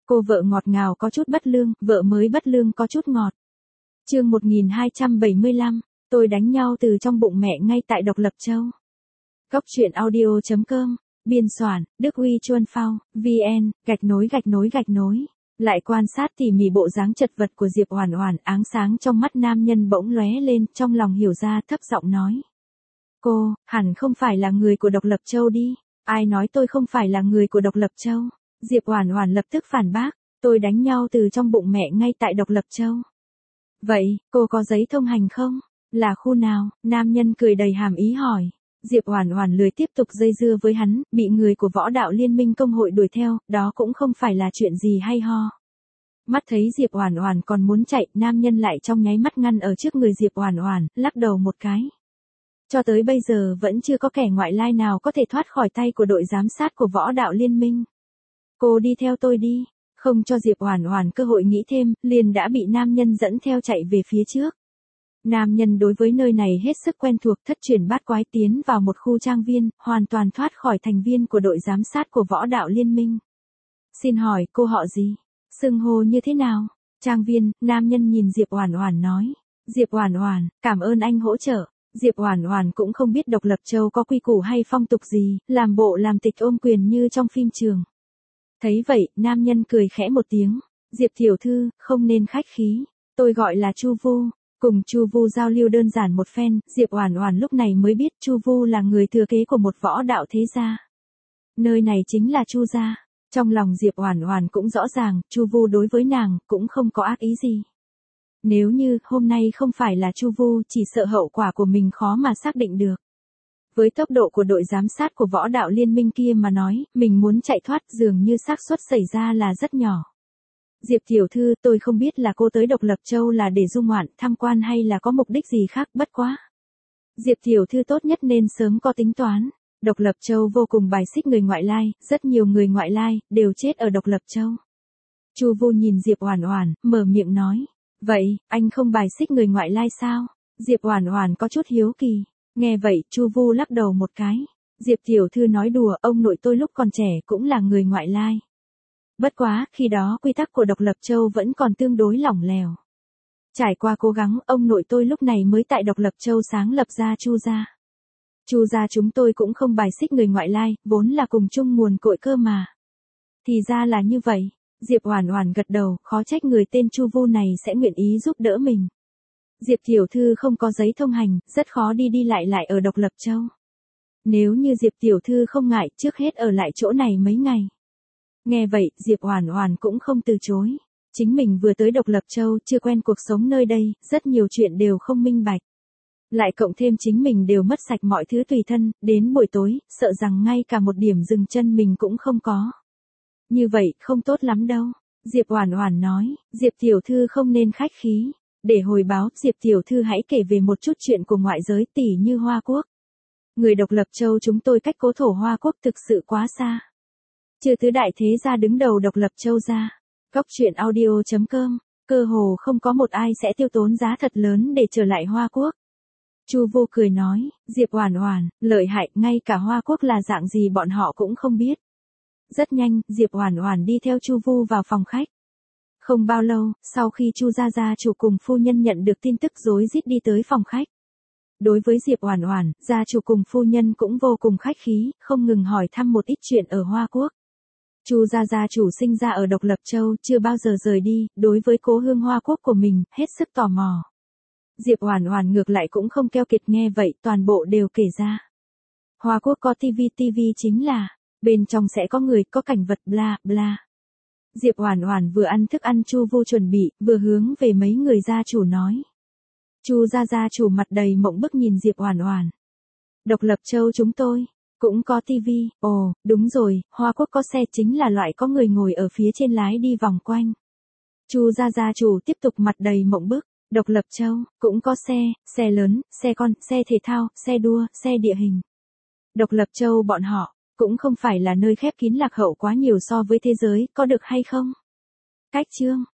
Cô vợ ngọt ngào có chút bất lương, vợ mới bất lương có chút ngọt. Chương 1275, tôi đánh nhau từ trong bụng mẹ ngay tại Độc Lập Châu. Góc truyện audio.com, biên soạn, Đức Huy Chuân Phao, VN, _. Lại quan sát tỉ mỉ bộ dáng chật vật của Diệp Oản Oản, áng sáng trong mắt nam nhân bỗng lóe lên, trong lòng hiểu ra, thấp giọng nói. Cô, hẳn không phải là người của Độc Lập Châu đi. Ai nói tôi không phải là người của Độc Lập Châu? Diệp Oản Oản lập tức phản bác, tôi đánh nhau từ trong bụng mẹ ngay tại Độc Lập Châu. Vậy, cô có giấy thông hành không? Là khu nào? Nam nhân cười đầy hàm ý hỏi. Diệp Oản Oản lười tiếp tục dây dưa với hắn, bị người của Võ Đạo Liên Minh công hội đuổi theo, đó cũng không phải là chuyện gì hay ho. Mắt thấy Diệp Oản Oản còn muốn chạy, nam nhân lại trong nháy mắt ngăn ở trước người Diệp Oản Oản, lắc đầu một cái. Cho tới bây giờ vẫn chưa có kẻ ngoại lai nào có thể thoát khỏi tay của đội giám sát của Võ Đạo Liên Minh. Cô đi theo tôi đi. Không cho Diệp Oản Oản cơ hội nghĩ thêm, liền đã bị nam nhân dẫn theo chạy về phía trước. Nam nhân đối với nơi này hết sức quen thuộc, thất truyền bát quái tiến vào một khu trang viên, hoàn toàn thoát khỏi thành viên của đội giám sát của Võ Đạo Liên Minh. Xin hỏi, cô họ gì? Xưng hô như thế nào? Trang viên, nam nhân nhìn Diệp Oản Oản nói. Diệp Oản Oản, cảm ơn anh hỗ trợ. Diệp Oản Oản cũng không biết Độc Lập Châu có quy củ hay phong tục gì, làm bộ làm tịch ôm quyền như trong phim trường. Thấy vậy, nam nhân cười khẽ một tiếng. Diệp tiểu thư, không nên khách khí. Tôi gọi là Chu Vu. Cùng Chu Vu giao lưu đơn giản một phen, Diệp Oản Oản lúc này mới biết Chu Vu là người thừa kế của một võ đạo thế gia. Nơi này chính là Chu gia. Trong lòng Diệp Oản Oản cũng rõ ràng, Chu Vu đối với nàng cũng không có ác ý gì. Nếu như hôm nay không phải là Chu Vu, chỉ sợ hậu quả của mình khó mà xác định được. Với tốc độ của đội giám sát của Võ Đạo Liên Minh kia mà nói, mình muốn chạy thoát dường như xác suất xảy ra là rất nhỏ. Diệp tiểu thư, tôi không biết là cô tới Độc Lập Châu là để du ngoạn, tham quan hay là có mục đích gì khác, bất quá. Diệp tiểu thư tốt nhất nên sớm có tính toán. Độc Lập Châu vô cùng bài xích người ngoại lai, rất nhiều người ngoại lai đều chết ở Độc Lập Châu. Chu Vu nhìn Diệp Oản Oản, mở miệng nói, vậy, anh không bài xích người ngoại lai sao? Diệp Oản Oản có chút hiếu kỳ. Nghe vậy, Chu Vu lắc đầu một cái. Diệp tiểu thư nói đùa, ông nội tôi lúc còn trẻ cũng là người ngoại lai. Bất quá, khi đó quy tắc của Độc Lập Châu vẫn còn tương đối lỏng lẻo. Trải qua cố gắng, ông nội tôi lúc này mới tại Độc Lập Châu sáng lập ra Chu gia. Chu gia chúng tôi cũng không bài xích người ngoại lai, vốn là cùng chung nguồn cội cơ mà. Thì ra là như vậy. Diệp Oản Oản gật đầu, khó trách người tên Chu Vu này sẽ nguyện ý giúp đỡ mình. Diệp tiểu thư không có giấy thông hành, rất khó đi lại ở Độc Lập Châu. Nếu như Diệp tiểu thư không ngại, trước hết ở lại chỗ này mấy ngày. Nghe vậy, Diệp Oản Oản cũng không từ chối. Chính mình vừa tới Độc Lập Châu, chưa quen cuộc sống nơi đây, rất nhiều chuyện đều không minh bạch. Lại cộng thêm chính mình đều mất sạch mọi thứ tùy thân, đến buổi tối, sợ rằng ngay cả một điểm dừng chân mình cũng không có. Như vậy, không tốt lắm đâu. Diệp Oản Oản nói, Diệp tiểu thư không nên khách khí. Để hồi báo, Diệp tiểu thư hãy kể về một chút chuyện của ngoại giới, tỉ như Hoa Quốc. Người Độc Lập Châu chúng tôi cách cố thổ Hoa Quốc thực sự quá xa. Trừ tứ đại thế gia đứng đầu Độc Lập Châu ra. Góc truyện audio.com, cơ hồ không có một ai sẽ tiêu tốn giá thật lớn để trở lại Hoa Quốc. Chu Vu cười nói, Diệp Oản Oản, lợi hại, ngay cả Hoa Quốc là dạng gì bọn họ cũng không biết. Rất nhanh, Diệp Oản Oản đi theo Chu Vu vào phòng khách. Không bao lâu, sau khi Chu gia chủ cùng phu nhân nhận được tin tức rối rít đi tới phòng khách. Đối với Diệp Oản Oản, gia chủ cùng phu nhân cũng vô cùng khách khí, không ngừng hỏi thăm một ít chuyện ở Hoa Quốc. Chu gia chủ sinh ra ở Độc Lập Châu, chưa bao giờ rời đi, đối với cố hương Hoa Quốc của mình, hết sức tò mò. Diệp Oản Oản ngược lại cũng không keo kiệt, nghe vậy, toàn bộ đều kể ra. Hoa Quốc có TV chính là, bên trong sẽ có người, có cảnh vật bla bla. Diệp Oản Oản vừa ăn thức ăn Chu Vu chuẩn bị, vừa hướng về mấy người gia chủ nói. Chu gia chủ mặt đầy mộng bức nhìn Diệp Oản Oản. Độc Lập Châu chúng tôi cũng có TV, ồ, đúng rồi, Hoa Quốc có xe, chính là loại có người ngồi ở phía trên lái đi vòng quanh. Chu gia chủ tiếp tục mặt đầy mộng bức. Độc Lập Châu cũng có xe lớn, xe con, xe thể thao, xe đua, xe địa hình. Độc Lập Châu bọn họ cũng không phải là nơi khép kín lạc hậu quá nhiều so với thế giới, có được hay không? Cách chương